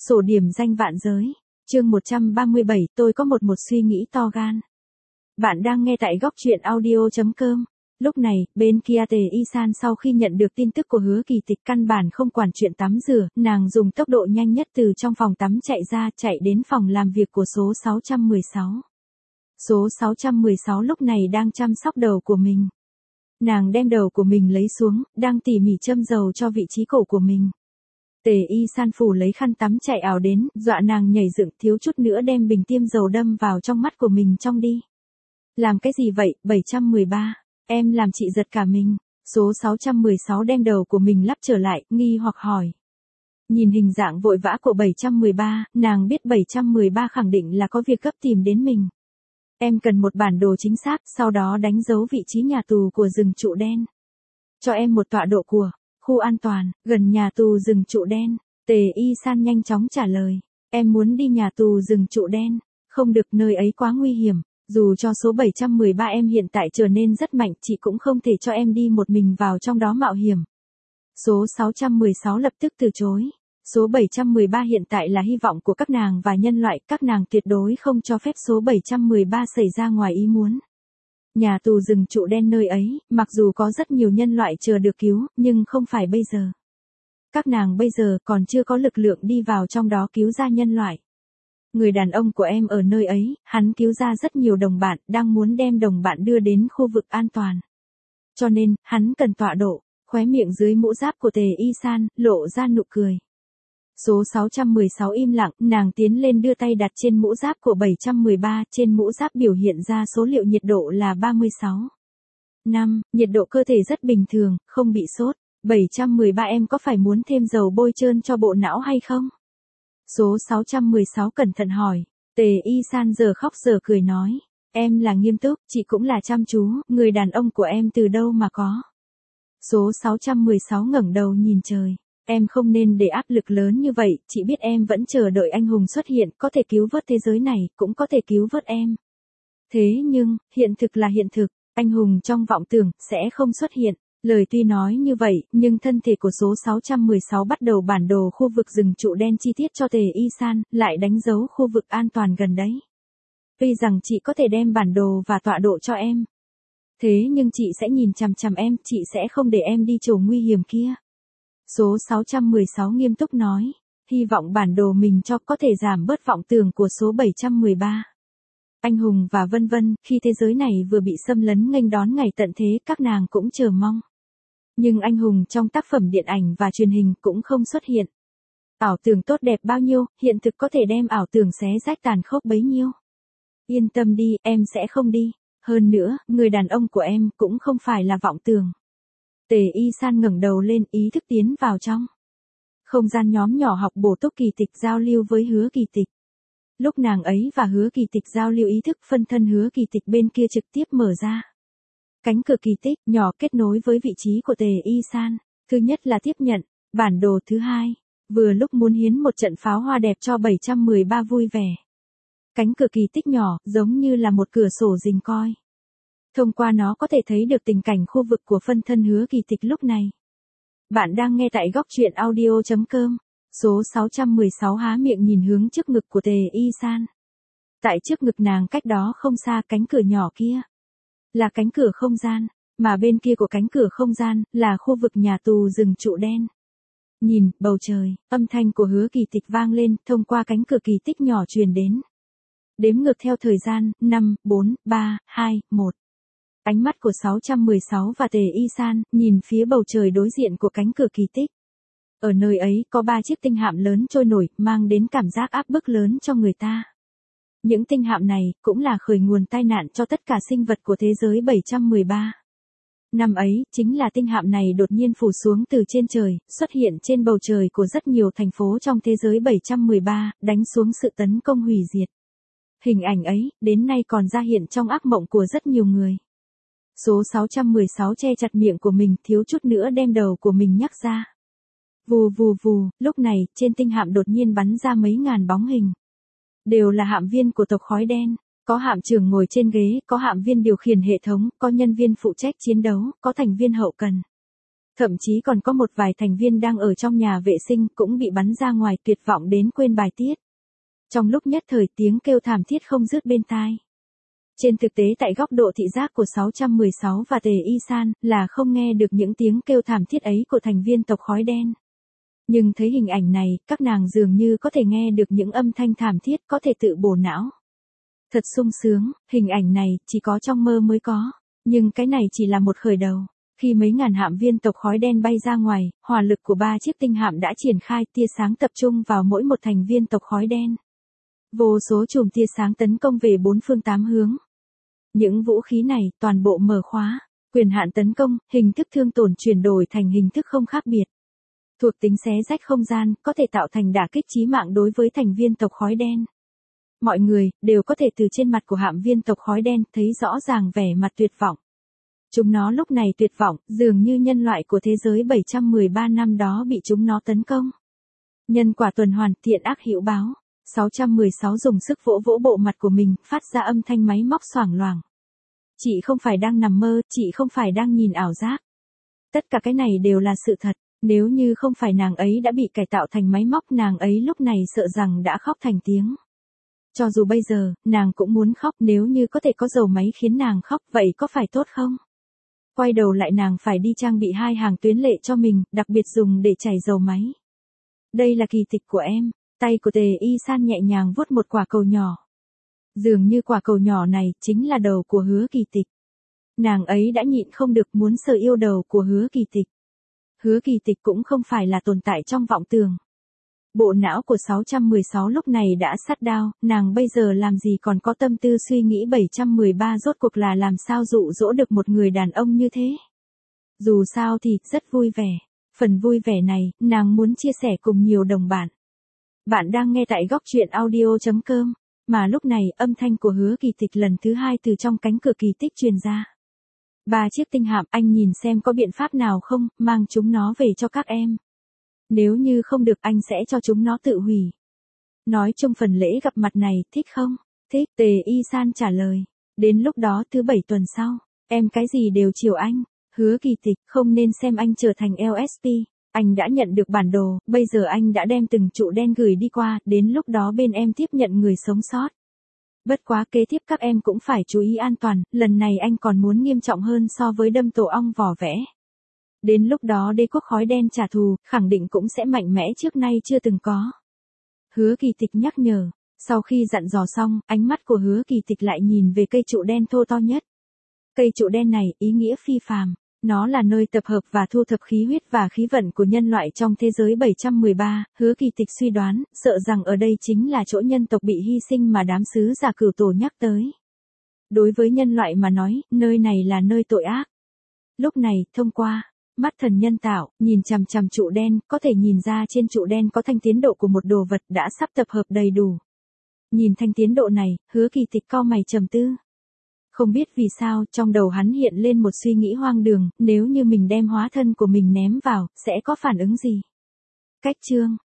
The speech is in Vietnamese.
Sổ điểm danh vạn giới. Chương 137, tôi có một suy nghĩ to gan. Bạn đang nghe tại góc truyện audio.com. Lúc này, bên kia Tề Y San sau khi nhận được tin tức của Hứa Kỳ Tịch căn bản không quản chuyện tắm rửa, nàng dùng tốc độ nhanh nhất từ trong phòng tắm chạy ra, chạy đến phòng làm việc của số 616. Số 616 lúc này đang chăm sóc đầu của mình. Nàng đem đầu của mình lấy xuống, đang tỉ mỉ châm dầu cho vị trí cổ của mình. Tề Y San phủ lấy khăn tắm chạy ảo đến, dọa nàng nhảy dựng thiếu chút nữa đem bình tiêm dầu đâm vào trong mắt của mình trong đi. Làm cái gì vậy, 713, em làm chị giật cả mình. Số 616 đem đầu của mình lắp trở lại, nghi hoặc hỏi. Nhìn hình dạng vội vã của 713, nàng biết 713 khẳng định là có việc gấp tìm đến mình. Em cần một bản đồ chính xác, sau đó đánh dấu vị trí nhà tù của rừng trụ đen. Cho em một tọa độ của khu an toàn, gần nhà tù rừng trụ đen. Tề Y San nhanh chóng trả lời. Em muốn đi nhà tù rừng trụ đen. Không được, nơi ấy quá nguy hiểm. Dù cho số 713 em hiện tại trở nên rất mạnh, chị cũng không thể cho em đi một mình vào trong đó mạo hiểm. Số 616 lập tức từ chối. Số 713 hiện tại là hy vọng của các nàng và nhân loại, các nàng tuyệt đối không cho phép số 713 xảy ra ngoài ý muốn. Nhà tù rừng trụ đen nơi ấy, mặc dù có rất nhiều nhân loại chờ được cứu, nhưng không phải bây giờ. Các nàng bây giờ còn chưa có lực lượng đi vào trong đó cứu ra nhân loại. Người đàn ông của em ở nơi ấy, hắn cứu ra rất nhiều đồng bạn, đang muốn đem đồng bạn đưa đến khu vực an toàn. Cho nên, hắn cần tọa độ. Khóe miệng dưới mũ giáp của Tề Y San, lộ ra nụ cười. Số 616 im lặng, nàng tiến lên đưa tay đặt trên mũ giáp của 713, trên mũ giáp biểu hiện ra số liệu nhiệt độ là 36. 5, nhiệt độ cơ thể rất bình thường, không bị sốt. 713 em có phải muốn thêm dầu bôi trơn cho bộ não hay không? Số 616 cẩn thận hỏi. Tề Y San giờ khóc giờ cười nói. Em là nghiêm túc, chị cũng là chăm chú, người đàn ông của em từ đâu mà có. Số 616 ngẩng đầu nhìn trời. Em không nên để áp lực lớn như vậy, chị biết em vẫn chờ đợi anh hùng xuất hiện, có thể cứu vớt thế giới này, cũng có thể cứu vớt em. Thế nhưng, hiện thực là hiện thực, anh hùng trong vọng tưởng, sẽ không xuất hiện. Lời tuy nói như vậy, nhưng thân thể của số 616 bắt đầu bản đồ khu vực rừng trụ đen chi tiết cho Tề Y San, lại đánh dấu khu vực an toàn gần đấy. Tuy rằng chị có thể đem bản đồ và tọa độ cho em. Thế nhưng chị sẽ nhìn chằm chằm em, chị sẽ không để em đi chỗ nguy hiểm kia. Số 616 nghiêm túc nói, hy vọng bản đồ mình cho có thể giảm bớt vọng tưởng của số 713. Anh hùng và vân vân, khi thế giới này vừa bị xâm lấn nghênh đón ngày tận thế, các nàng cũng chờ mong. Nhưng anh hùng trong tác phẩm điện ảnh và truyền hình cũng không xuất hiện. Ảo tưởng tốt đẹp bao nhiêu, hiện thực có thể đem ảo tưởng xé rách tàn khốc bấy nhiêu. Yên tâm đi, em sẽ không đi. Hơn nữa, người đàn ông của em cũng không phải là vọng tưởng. Tề Y San ngẩng đầu lên, ý thức tiến vào trong không gian nhóm nhỏ học bổ túc Kỳ Tịch giao lưu với Hứa Kỳ Tịch. Lúc nàng ấy và Hứa Kỳ Tịch giao lưu ý thức, phân thân Hứa Kỳ Tịch bên kia trực tiếp mở ra. Cánh cửa kỳ tích nhỏ kết nối với vị trí của Tề Y San. Thứ nhất là tiếp nhận bản đồ, thứ hai, vừa lúc muốn hiến một trận pháo hoa đẹp cho 713 vui vẻ. Cánh cửa kỳ tích nhỏ, giống như là một cửa sổ rình coi. Thông qua nó có thể thấy được tình cảnh khu vực của phân thân Hứa Kỳ Tịch lúc này. Bạn đang nghe tại góc truyện audio.com. Số 616 há miệng nhìn hướng trước ngực của Tề Y San. Tại trước ngực nàng cách đó không xa, cánh cửa nhỏ kia là cánh cửa không gian, mà bên kia của cánh cửa không gian là khu vực nhà tù rừng trụ đen. Nhìn, bầu trời, âm thanh của Hứa Kỳ Tịch vang lên, thông qua cánh cửa kỳ tích nhỏ truyền đến. Đếm ngược theo thời gian, 5, 4, 3, 2, 1. Ánh mắt của 616 và Tề Y San nhìn phía bầu trời đối diện của cánh cửa kỳ tích. Ở nơi ấy có 3 chiếc tinh hạm lớn trôi nổi, mang đến cảm giác áp bức lớn cho người ta. Những tinh hạm này cũng là khởi nguồn tai nạn cho tất cả sinh vật của thế giới 713. Năm ấy, chính là tinh hạm này đột nhiên phủ xuống từ trên trời, xuất hiện trên bầu trời của rất nhiều thành phố trong thế giới 713, đánh xuống sự tấn công hủy diệt. Hình ảnh ấy, đến nay còn ra hiện trong ác mộng của rất nhiều người. Số 616 che chặt miệng của mình, thiếu chút nữa đem đầu của mình nhắc ra. Vù vù vù, lúc này, trên tinh hạm đột nhiên bắn ra mấy ngàn bóng hình. Đều là hạm viên của tộc khói đen, có hạm trưởng ngồi trên ghế, có hạm viên điều khiển hệ thống, có nhân viên phụ trách chiến đấu, có thành viên hậu cần. Thậm chí còn có một vài thành viên đang ở trong nhà vệ sinh cũng bị bắn ra ngoài, tuyệt vọng đến quên bài tiết. Trong lúc nhất thời tiếng kêu thảm thiết không dứt bên tai. Trên thực tế tại góc độ thị giác của 616 và Tề Y San là không nghe được những tiếng kêu thảm thiết ấy của thành viên tộc khói đen. Nhưng thấy hình ảnh này, các nàng dường như có thể nghe được những âm thanh thảm thiết, có thể tự bổ não. Thật sung sướng, hình ảnh này chỉ có trong mơ mới có. Nhưng cái này chỉ là một khởi đầu. Khi mấy ngàn hạm viên tộc khói đen bay ra ngoài, hỏa lực của 3 chiếc tinh hạm đã triển khai, tia sáng tập trung vào mỗi một thành viên tộc khói đen. Vô số chùm tia sáng tấn công về 4 phương 8 hướng. Những vũ khí này toàn bộ mở khóa, quyền hạn tấn công, hình thức thương tổn chuyển đổi thành hình thức không khác biệt. Thuộc tính xé rách không gian, có thể tạo thành đả kích chí mạng đối với thành viên tộc khói đen. Mọi người đều có thể từ trên mặt của hạm viên tộc khói đen thấy rõ ràng vẻ mặt tuyệt vọng. Chúng nó lúc này tuyệt vọng, dường như nhân loại của thế giới 713 năm đó bị chúng nó tấn công. Nhân quả tuần hoàn, thiện ác hữu báo. 616 dùng sức vỗ vỗ bộ mặt của mình, phát ra âm thanh máy móc xoảng loảng. Chị không phải đang nằm mơ, chị không phải đang nhìn ảo giác. Tất cả cái này đều là sự thật. Nếu như không phải nàng ấy đã bị cải tạo thành máy móc, nàng ấy lúc này sợ rằng đã khóc thành tiếng. Cho dù bây giờ, nàng cũng muốn khóc, nếu như có thể có dầu máy khiến nàng khóc, vậy có phải tốt không? Quay đầu lại nàng phải đi trang bị 2 hàng tuyến lệ cho mình, đặc biệt dùng để chảy dầu máy. Đây là kỳ tích của em. Tay của Tề Y San nhẹ nhàng vuốt một quả cầu nhỏ. Dường như quả cầu nhỏ này chính là đầu của Hứa Kỳ Tịch. Nàng ấy đã nhịn không được muốn sờ yêu đầu của Hứa Kỳ Tịch. Hứa Kỳ Tịch cũng không phải là tồn tại trong vọng tưởng. Bộ não của 616 lúc này đã shut down, nàng bây giờ làm gì còn có tâm tư suy nghĩ 713 rốt cuộc là làm sao dụ dỗ được một người đàn ông như thế. Dù sao thì rất vui vẻ. Phần vui vẻ này, nàng muốn chia sẻ cùng nhiều đồng bạn. Bạn đang nghe tại góc truyện audio.com, mà lúc này âm thanh của Hứa Kỳ Tịch lần thứ 2 từ trong cánh cửa kỳ tích truyền ra. 3 chiếc tinh hạm, anh nhìn xem có biện pháp nào không, mang chúng nó về cho các em. Nếu như không được anh sẽ cho chúng nó tự hủy. Nói chung phần lễ gặp mặt này, thích không? Thích, Tề Y San trả lời. Đến lúc đó thứ 7 tuần sau, em cái gì đều chiều anh. Hứa Kỳ Tịch, không nên xem anh trở thành LSP. Anh đã nhận được bản đồ, bây giờ anh đã đem từng trụ đen gửi đi qua, đến lúc đó bên em tiếp nhận người sống sót. Bất quá kế tiếp các em cũng phải chú ý an toàn, lần này anh còn muốn nghiêm trọng hơn so với đâm tổ ong vỏ vẽ. Đến lúc đó đế quốc khói đen trả thù, khẳng định cũng sẽ mạnh mẽ trước nay chưa từng có. Hứa Kỳ Tịch nhắc nhở, sau khi dặn dò xong, ánh mắt của Hứa Kỳ Tịch lại nhìn về cây trụ đen thô to nhất. Cây trụ đen này, ý nghĩa phi phàm. Nó là nơi tập hợp và thu thập khí huyết và khí vận của nhân loại trong thế giới 713, Hứa Kỳ Tịch suy đoán, sợ rằng ở đây chính là chỗ nhân tộc bị hy sinh mà đám sứ giả Cửu Tổ nhắc tới. Đối với nhân loại mà nói, nơi này là nơi tội ác. Lúc này, thông qua mắt thần nhân tạo, nhìn chằm chằm trụ đen, có thể nhìn ra trên trụ đen có thanh tiến độ của một đồ vật đã sắp tập hợp đầy đủ. Nhìn thanh tiến độ này, Hứa Kỳ Tịch cau mày trầm tư. Không biết vì sao, trong đầu hắn hiện lên một suy nghĩ hoang đường, nếu như mình đem hóa thân của mình ném vào, sẽ có phản ứng gì? Cách chương